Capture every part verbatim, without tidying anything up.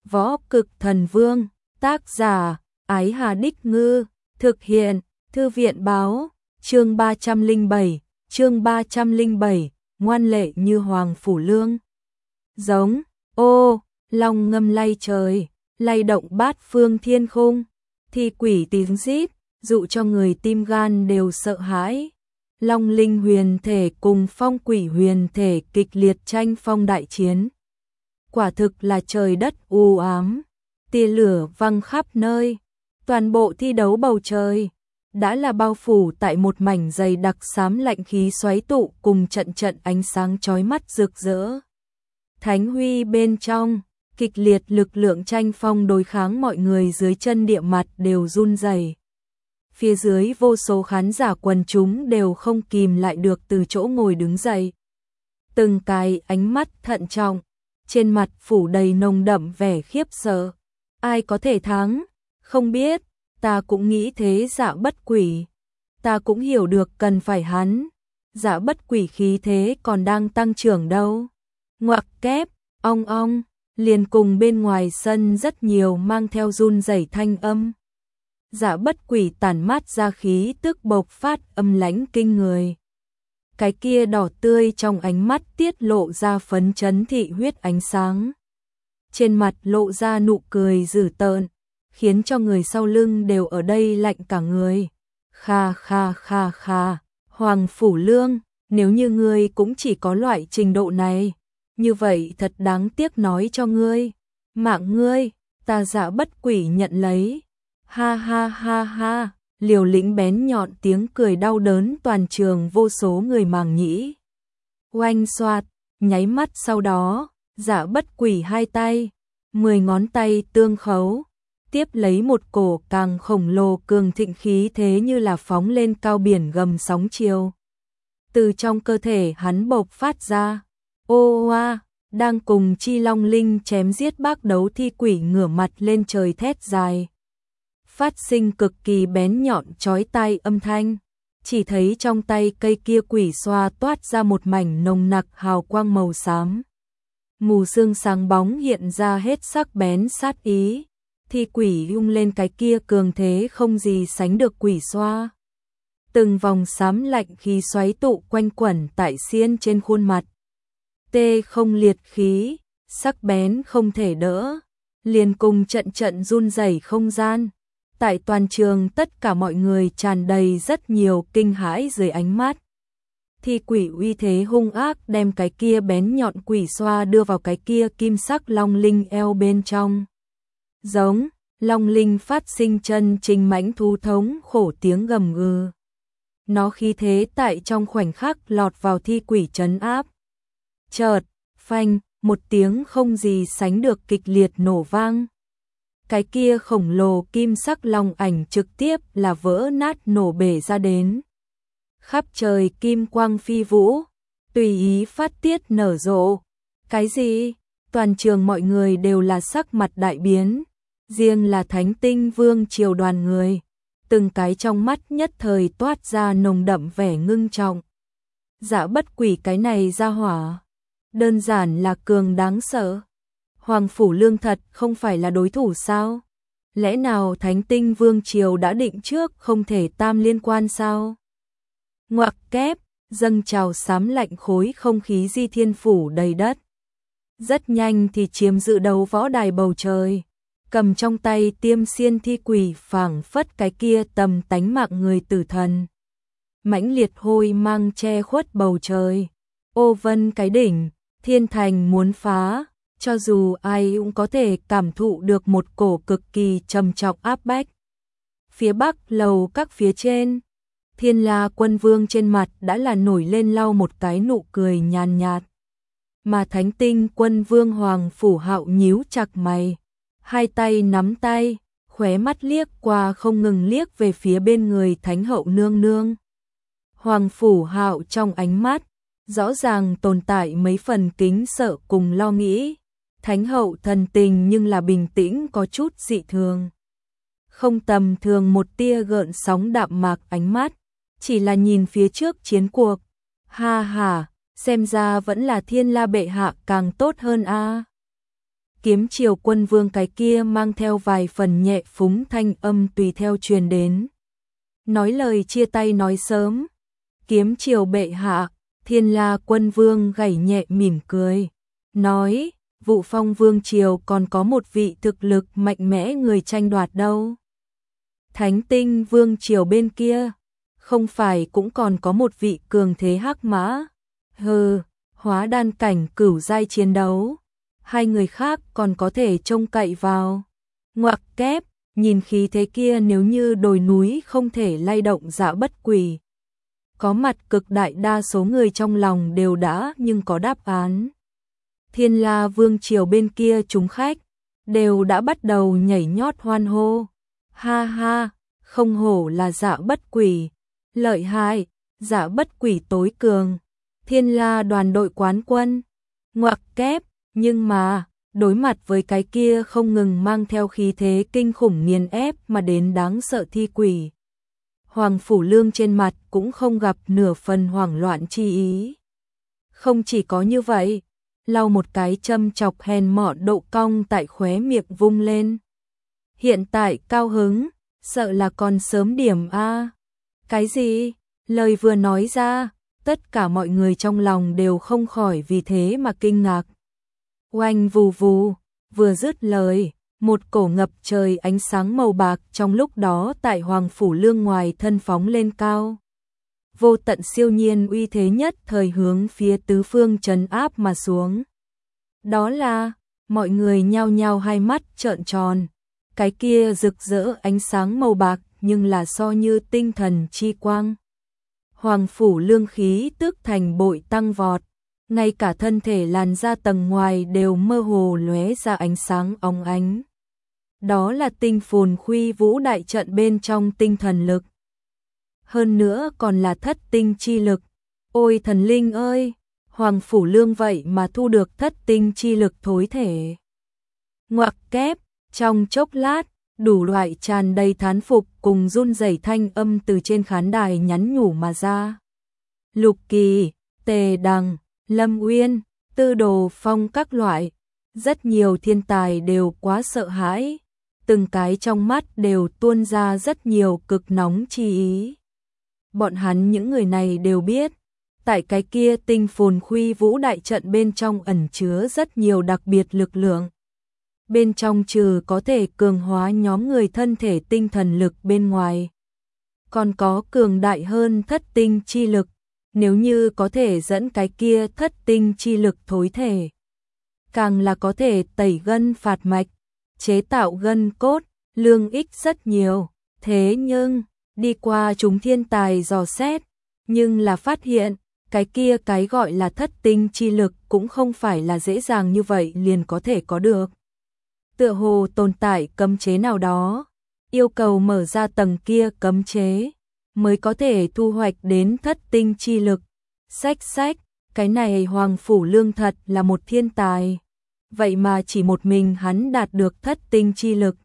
Võ Cực Thần Vương, tác giả, Ái Hà Đích Ngư, thực hiện, Thư viện báo, chương ba trăm lẻ bảy, chương ba trăm lẻ bảy, ngoan lệ như Hoàng Phủ Lương. Giống, ô, long ngâm lay trời, lay động bát phương thiên khung, thi quỷ tiếng rít, dụ cho người tim gan đều sợ hãi. Long linh huyền thể cùng phong quỷ huyền thể kịch liệt tranh phong đại chiến. Quả thực là trời đất u ám, tia lửa văng khắp nơi, toàn bộ thi đấu bầu trời đã là bao phủ tại một mảnh dày đặc xám lạnh khí xoáy tụ cùng trận trận ánh sáng chói mắt rực rỡ. Thánh huy bên trong, kịch liệt lực lượng tranh phong đối kháng, mọi người dưới chân địa mặt đều run rẩy. Phía dưới vô số khán giả quần chúng đều không kìm lại được từ chỗ ngồi đứng dậy. Từng cái ánh mắt thận trọng, trên mặt phủ đầy nồng đậm vẻ khiếp sợ. Ai có thể thắng? Không biết, ta cũng nghĩ thế. Dạ Bất Quỷ. Ta cũng hiểu được cần phải hắn. Dạ Bất Quỷ khí thế còn đang tăng trưởng đâu. Ngoặc kép, ong ong, liền cùng bên ngoài sân rất nhiều mang theo run rẩy thanh âm. Dạ Bất Quỷ tản mát ra khí tức bộc phát âm lãnh kinh người. Cái kia đỏ tươi trong ánh mắt tiết lộ ra phấn chấn thị huyết ánh sáng. Trên mặt lộ ra nụ cười dữ tợn, khiến cho người sau lưng đều ở đây lạnh cả người. Kha kha kha kha, Hoàng Phủ Lương, nếu như ngươi cũng chỉ có loại trình độ này, như vậy thật đáng tiếc nói cho ngươi. Mạng ngươi, ta Dạ Bất Quỷ nhận lấy. Ha ha ha ha, liều lĩnh bén nhọn tiếng cười đau đớn toàn trường vô số người màng nhĩ. Oanh xoạt, nháy mắt sau đó, Dạ Bất Quỷ hai tay, mười ngón tay tương khấu, tiếp lấy một cổ càng khổng lồ cường thịnh khí thế như là phóng lên cao biển gầm sóng chiều. Từ trong cơ thể hắn bộc phát ra, ô oa, đang cùng Chi Long Linh chém giết bác đấu thi quỷ ngửa mặt lên trời thét dài. Phát sinh cực kỳ bén nhọn chói tai âm thanh, chỉ thấy trong tay cây kia quỷ xoa toát ra một mảnh nồng nặc hào quang màu xám. Mù sương sáng bóng hiện ra hết sắc bén sát ý, thi quỷ ung lên cái kia cường thế không gì sánh được quỷ xoa. Từng vòng xám lạnh khí xoáy tụ quanh quẩn tại xiên trên khuôn mặt. Tê không liệt khí, sắc bén không thể đỡ, liền cùng trận trận run rẩy không gian. Tại toàn trường tất cả mọi người tràn đầy rất nhiều kinh hãi dưới ánh mắt. Thi quỷ uy thế hung ác đem cái kia bén nhọn quỷ xoa đưa vào cái kia kim sắc long linh eo bên trong. Giống, long linh phát sinh chân trình mãnh thú thống khổ tiếng gầm gừ. Nó khí thế tại trong khoảnh khắc lọt vào thi quỷ trấn áp. Chợt, phanh, một tiếng không gì sánh được kịch liệt nổ vang. Cái kia khổng lồ kim sắc long ảnh trực tiếp là vỡ nát nổ bể ra đến. Khắp trời kim quang phi vũ, tùy ý phát tiết nở rộ. Cái gì? Toàn trường mọi người đều là sắc mặt đại biến, riêng là Thánh Tinh Vương triều đoàn người, từng cái trong mắt nhất thời toát ra nồng đậm vẻ ngưng trọng. Dạ Bất Quỷ cái này ra hỏa, đơn giản là cường đáng sợ. Hoàng Phủ Lương thật không phải là đối thủ sao? Lẽ nào Thánh Tinh Vương triều đã định trước không thể tam liên quan sao? Ngoặc kép, dâng trào xám lạnh khối không khí di thiên phủ đầy đất. Rất nhanh thì chiếm giữ đầu võ đài bầu trời, cầm trong tay tiêm xiên thi quỷ phảng phất cái kia tầm tánh mạng người tử thần. Mãnh liệt hôi mang che khuất bầu trời, ô vân cái đỉnh, thiên thành muốn phá. Cho dù ai cũng có thể cảm thụ được một cổ cực kỳ trầm trọng áp bách. Phía bắc lầu các phía trên, Thiên La Quân Vương trên mặt đã là nổi lên lau một cái nụ cười nhàn nhạt. Mà Thánh Tinh Quân Vương Hoàng Phủ Hạo nhíu chặt mày, hai tay nắm tay, khóe mắt liếc qua không ngừng liếc về phía bên người Thánh Hậu nương nương. Hoàng Phủ Hạo trong ánh mắt, rõ ràng tồn tại mấy phần kính sợ cùng lo nghĩ. Thánh hậu thần tình nhưng là bình tĩnh có chút dị thường. Không tầm thường một tia gợn sóng đạm mạc ánh mắt, chỉ là nhìn phía trước chiến cuộc. Ha ha, xem ra vẫn là Thiên La bệ hạ càng tốt hơn a. Kiếm Triều Quân Vương cái kia mang theo vài phần nhẹ phúng thanh âm tùy theo truyền đến. Nói lời chia tay nói sớm. Kiếm Triều bệ hạ, Thiên La Quân Vương gảy nhẹ mỉm cười, nói, Vụ Phong Vương Triều còn có một vị thực lực mạnh mẽ người tranh đoạt đâu. Thánh Tinh Vương Triều bên kia, không phải cũng còn có một vị cường thế hắc mã. Hừ, hóa đan cảnh cửu giai chiến đấu. Hai người khác còn có thể trông cậy vào. Ngoặc kép, nhìn khí thế kia nếu như đồi núi không thể lay động Dạ Bất Quỷ. Có mặt cực đại đa số người trong lòng đều đã nhưng có đáp án. Thiên La Vương Triều bên kia chúng khách, đều đã bắt đầu nhảy nhót hoan hô. Ha ha, không hổ là Dạ Bất Quỷ. Lợi hại, Dạ Bất Quỷ tối cường. Thiên La đoàn đội quán quân. Ngoặc kép, nhưng mà, đối mặt với cái kia không ngừng mang theo khí thế kinh khủng nghiền ép mà đến đáng sợ thi quỷ. Hoàng Phủ Lương trên mặt cũng không gặp nửa phần hoảng loạn chi ý. Không chỉ có như vậy, lau một cái châm chọc hèn mọn độ cong tại khóe miệng vung lên. Hiện tại cao hứng, sợ là còn sớm điểm a. Cái gì? Lời vừa nói ra, tất cả mọi người trong lòng đều không khỏi vì thế mà kinh ngạc. Oanh vù vù, vừa dứt lời, một cổ ngập trời ánh sáng màu bạc trong lúc đó tại Hoàng Phủ Lương ngoài thân phóng lên cao. Vô tận siêu nhiên uy thế nhất thời hướng phía tứ phương trấn áp mà xuống. Đó là, mọi người nhao nhao hai mắt trợn tròn. Cái kia rực rỡ ánh sáng màu bạc nhưng là so như tinh thần chi quang. Hoàng Phủ Lương khí tức thành bội tăng vọt. Ngay cả thân thể làn da tầng ngoài đều mơ hồ lóe ra ánh sáng óng ánh. Đó là tinh phồn khuy vũ đại trận bên trong tinh thần lực. Hơn nữa còn là thất tinh chi lực. Ôi thần linh ơi, Hoàng Phủ Lương vậy mà thu được thất tinh chi lực thối thể. Ngoặc kép, trong chốc lát, đủ loại tràn đầy thán phục cùng run rẩy thanh âm từ trên khán đài nhắn nhủ mà ra. Lục Kỳ, Tề Đằng, Lâm Uyên, Tư Đồ Phong các loại, rất nhiều thiên tài đều quá sợ hãi, từng cái trong mắt đều tuôn ra rất nhiều cực nóng chi ý. Bọn hắn những người này đều biết, tại cái kia tinh phồn khuy vũ đại trận bên trong ẩn chứa rất nhiều đặc biệt lực lượng. Bên trong trừ có thể cường hóa nhóm người thân thể tinh thần lực bên ngoài, còn có cường đại hơn thất tinh chi lực. Nếu như có thể dẫn cái kia thất tinh chi lực thối thể, càng là có thể tẩy gân phạt mạch, chế tạo gân cốt, lương ích rất nhiều. Thế nhưng, đi qua chúng thiên tài dò xét, nhưng là phát hiện, cái kia cái gọi là thất tinh chi lực cũng không phải là dễ dàng như vậy liền có thể có được. Tựa hồ tồn tại cấm chế nào đó, yêu cầu mở ra tầng kia cấm chế, mới có thể thu hoạch đến thất tinh chi lực. Xách xách, cái này Hoàng Phủ Lương thật là một thiên tài. Vậy mà chỉ một mình hắn đạt được thất tinh chi lực.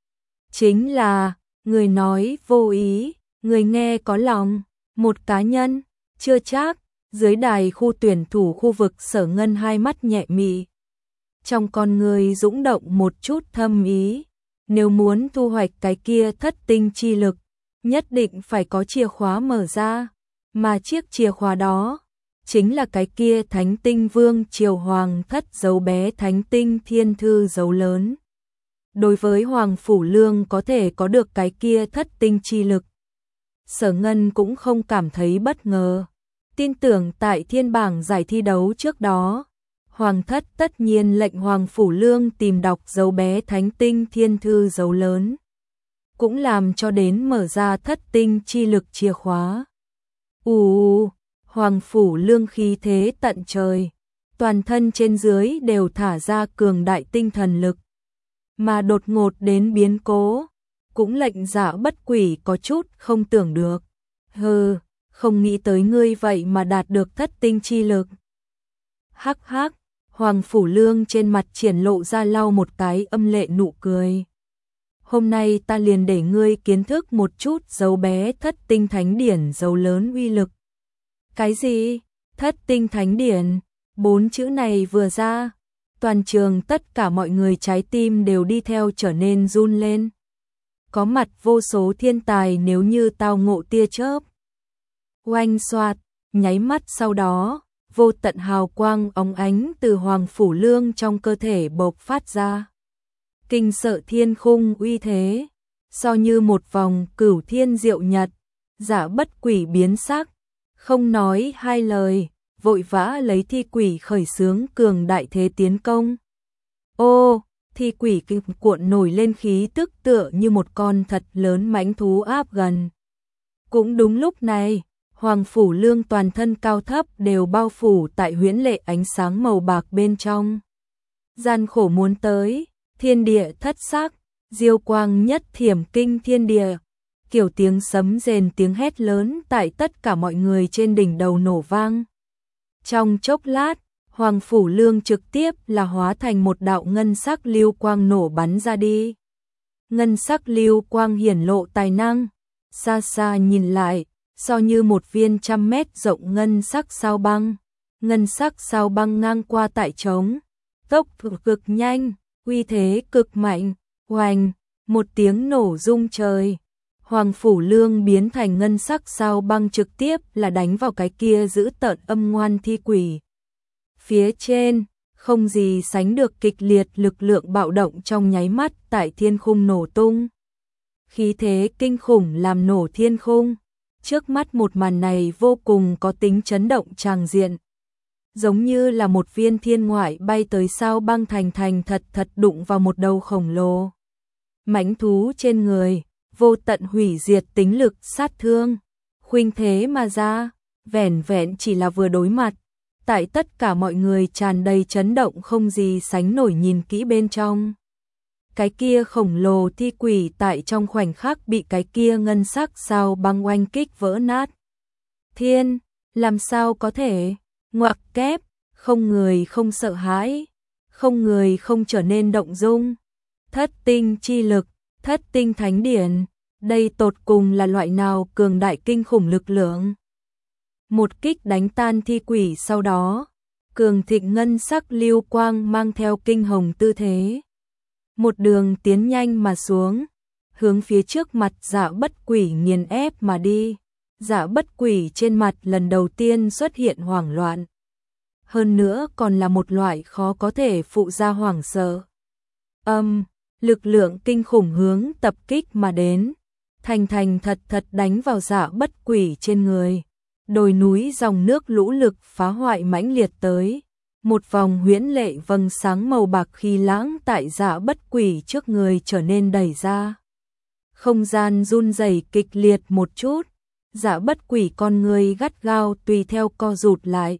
Chính là, người nói vô ý, người nghe có lòng, một cá nhân, chưa chắc. Dưới đài khu tuyển thủ khu vực Sở Ngân hai mắt nhẹ mị. Trong con người dũng động một chút thâm ý. Nếu muốn thu hoạch cái kia thất tinh chi lực, nhất định phải có chìa khóa mở ra, mà chiếc chìa khóa đó chính là cái kia Thánh Tinh Vương Triều Hoàng thất dấu bé Thánh Tinh Thiên Thư dấu lớn. Đối với Hoàng Phủ Lương có thể có được cái kia thất tinh chi lực, Sở Ngân cũng không cảm thấy bất ngờ. Tin tưởng tại thiên bảng giải thi đấu trước đó, Hoàng thất tất nhiên lệnh Hoàng Phủ Lương tìm đọc dấu bé Thánh Tinh Thiên Thư dấu lớn, cũng làm cho đến mở ra thất tinh chi lực chìa khóa. Ù, Hoàng Phủ Lương khí thế tận trời, toàn thân trên dưới đều thả ra cường đại tinh thần lực, mà đột ngột đến biến cố, cũng lệnh Dạ Bất Quỷ có chút không tưởng được. Hừ, không nghĩ tới ngươi vậy mà đạt được thất tinh chi lực. Hắc hắc, Hoàng Phủ Lương trên mặt triển lộ ra lau một cái âm lệ nụ cười. Hôm nay ta liền để ngươi kiến thức một chút dấu bé thất tinh thánh điển dấu lớn uy lực. Cái gì? Thất tinh thánh điển? Bốn chữ này vừa ra, toàn trường tất cả mọi người trái tim đều đi theo trở nên run lên. Có mặt vô số thiên tài nếu như tao ngộ tia chớp. Oanh xoạt, nháy mắt sau đó, vô tận hào quang óng ánh từ Hoàng Phủ Lương trong cơ thể bộc phát ra. Kinh sợ thiên khung uy thế, so như một vòng cửu thiên diệu nhật, Dạ Bất Quỷ biến sắc, không nói hai lời, vội vã lấy thi quỷ khởi xướng cường đại thế tiến công. Ô, thi quỷ kinh cuộn nổi lên khí tức tựa như một con thật lớn mãnh thú áp gần. Cũng đúng lúc này, Hoàng Phủ Lương toàn thân cao thấp đều bao phủ tại huyễn lệ ánh sáng màu bạc bên trong. Gian khổ muốn tới, thiên địa thất sắc, diêu quang nhất thiểm kinh thiên địa, kiểu tiếng sấm rền tiếng hét lớn tại tất cả mọi người trên đỉnh đầu nổ vang. Trong chốc lát, Hoàng Phủ Lương trực tiếp là hóa thành một đạo ngân sắc lưu quang nổ bắn ra đi. Ngân sắc lưu quang hiển lộ tài năng, xa xa nhìn lại, so như một viên trăm mét rộng ngân sắc sao băng. Ngân sắc sao băng ngang qua tại trống, tốc độ cực nhanh, uy thế cực mạnh, oanh, một tiếng nổ rung trời. Hoàng Phủ Lương biến thành ngân sắc sao băng trực tiếp là đánh vào cái kia giữ tợn âm ngoan thi quỷ. Phía trên, không gì sánh được kịch liệt lực lượng bạo động trong nháy mắt tại thiên khung nổ tung. Khí thế kinh khủng làm nổ thiên khung. Trước mắt một màn này vô cùng có tính chấn động tràng diện. Giống như là một viên thiên ngoại bay tới sao băng thành thành thật thật đụng vào một đầu khổng lồ. Mãnh thú trên người, vô tận hủy diệt tính lực sát thương. Khuynh thế mà ra, vẻn vẹn chỉ là vừa đối mặt. Tại tất cả mọi người tràn đầy chấn động không gì sánh nổi nhìn kỹ bên trong. Cái kia khổng lồ thi quỷ tại trong khoảnh khắc bị cái kia ngân sắc sao băng oanh kích vỡ nát. Thiên, làm sao có thể, ngoặc kép, không người không sợ hãi, không người không trở nên động dung. Thất tinh chi lực, thất tinh thánh điển, đây tột cùng là loại nào cường đại kinh khủng lực lượng. Một kích đánh tan thi quỷ sau đó, cường thịnh ngân sắc lưu quang mang theo kinh hồng tư thế. Một đường tiến nhanh mà xuống, hướng phía trước mặt Dạ Bất Quỷ nghiền ép mà đi. Dạ Bất Quỷ trên mặt lần đầu tiên xuất hiện hoảng loạn. Hơn nữa còn là một loại khó có thể phụ ra hoảng sợ. Âm, lực lượng kinh khủng hướng tập kích mà đến, thành thành thật thật đánh vào Dạ Bất Quỷ trên người. Đồi núi dòng nước lũ lực phá hoại mãnh liệt tới. Một vòng huyễn lệ vầng sáng màu bạc khi lãng tại Dạ Bất Quỷ trước người trở nên đẩy ra. Không gian run rẩy kịch liệt một chút, Dạ Bất Quỷ con người gắt gao tùy theo co rụt lại.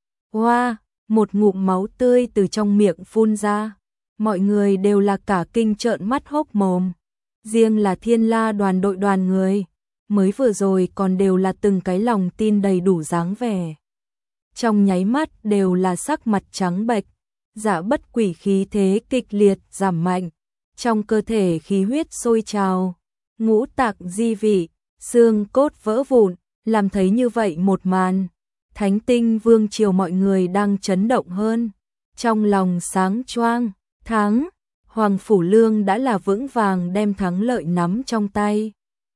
Hoa, một ngụm máu tươi từ trong miệng phun ra, mọi người đều là cả kinh trợn mắt hốc mồm. Riêng là Thiên La đoàn đội đoàn người, mới vừa rồi còn đều là từng cái lòng tin đầy đủ dáng vẻ. Trong nháy mắt đều là sắc mặt trắng bệch, Dạ Bất Quỷ khí thế kịch liệt giảm mạnh, trong cơ thể khí huyết sôi trào, ngũ tạng di vị, xương cốt vỡ vụn, làm thấy như vậy một màn. Thánh Tinh Vương triều mọi người đang chấn động hơn, trong lòng sáng choang, thắng, Hoàng Phủ Lương đã là vững vàng đem thắng lợi nắm trong tay.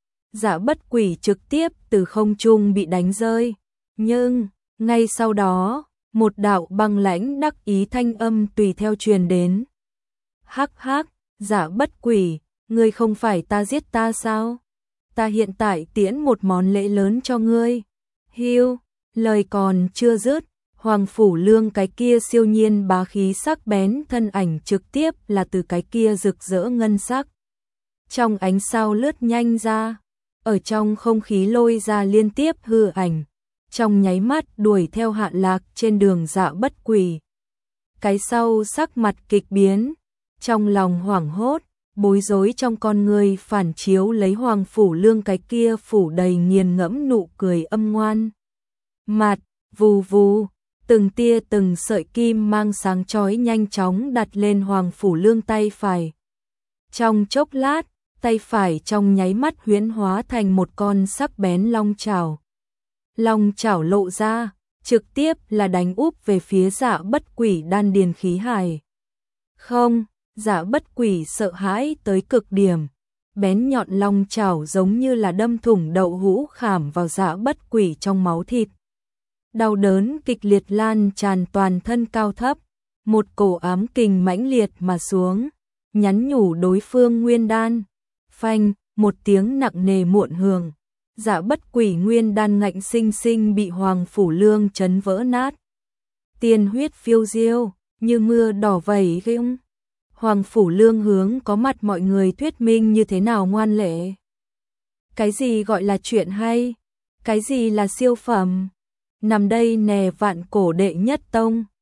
Dạ Bất Quỷ trực tiếp từ không trung bị đánh rơi, nhưng ngay sau đó, một đạo băng lãnh đắc ý thanh âm tùy theo truyền đến. Hắc hắc, Dạ Bất Quỷ, ngươi không phải ta giết ta sao? Ta hiện tại tiễn một món lễ lớn cho ngươi. Hiu, lời còn chưa dứt, Hoàng Phủ Lương cái kia siêu nhiên bá khí sắc bén thân ảnh trực tiếp là từ cái kia rực rỡ ngân sắc. Trong ánh sao lướt nhanh ra, ở trong không khí lôi ra liên tiếp hư ảnh. Trong nháy mắt đuổi theo Hạ Lạc trên đường Dạ Bất Quỷ. Cái sau sắc mặt kịch biến, trong lòng hoảng hốt, bối rối trong con người phản chiếu lấy Hoàng Phủ Lương cái kia phủ đầy nghiền ngẫm nụ cười âm ngoan. Mặt, vù vù, từng tia từng sợi kim mang sáng chói nhanh chóng đặt lên Hoàng Phủ Lương tay phải. Trong chốc lát, tay phải trong nháy mắt huyễn hóa thành một con sắc bén long chảo. Long chảo lộ ra, trực tiếp là đánh úp về phía Dạ Bất Quỷ đan điền khí hải. Không, Dạ Bất Quỷ sợ hãi tới cực điểm. Bén nhọn long chảo giống như là đâm thủng đậu hũ khảm vào Dạ Bất Quỷ trong máu thịt. Đau đớn kịch liệt lan tràn toàn thân cao thấp, một cổ ám kình mãnh liệt mà xuống, nhắn nhủ đối phương nguyên đan. Phanh, một tiếng nặng nề muộn hưởng, Dạ Bất Quỷ nguyên đan ngạnh sinh sinh bị Hoàng Phủ Lương chấn vỡ nát. Tiên huyết phiêu diêu, như mưa đỏ vẩy rụng. Hoàng Phủ Lương hướng có mặt mọi người thuyết minh như thế nào ngoan lệ. Cái gì gọi là chuyện hay? Cái gì là siêu phẩm? Nằm đây nè vạn cổ đệ nhất tông.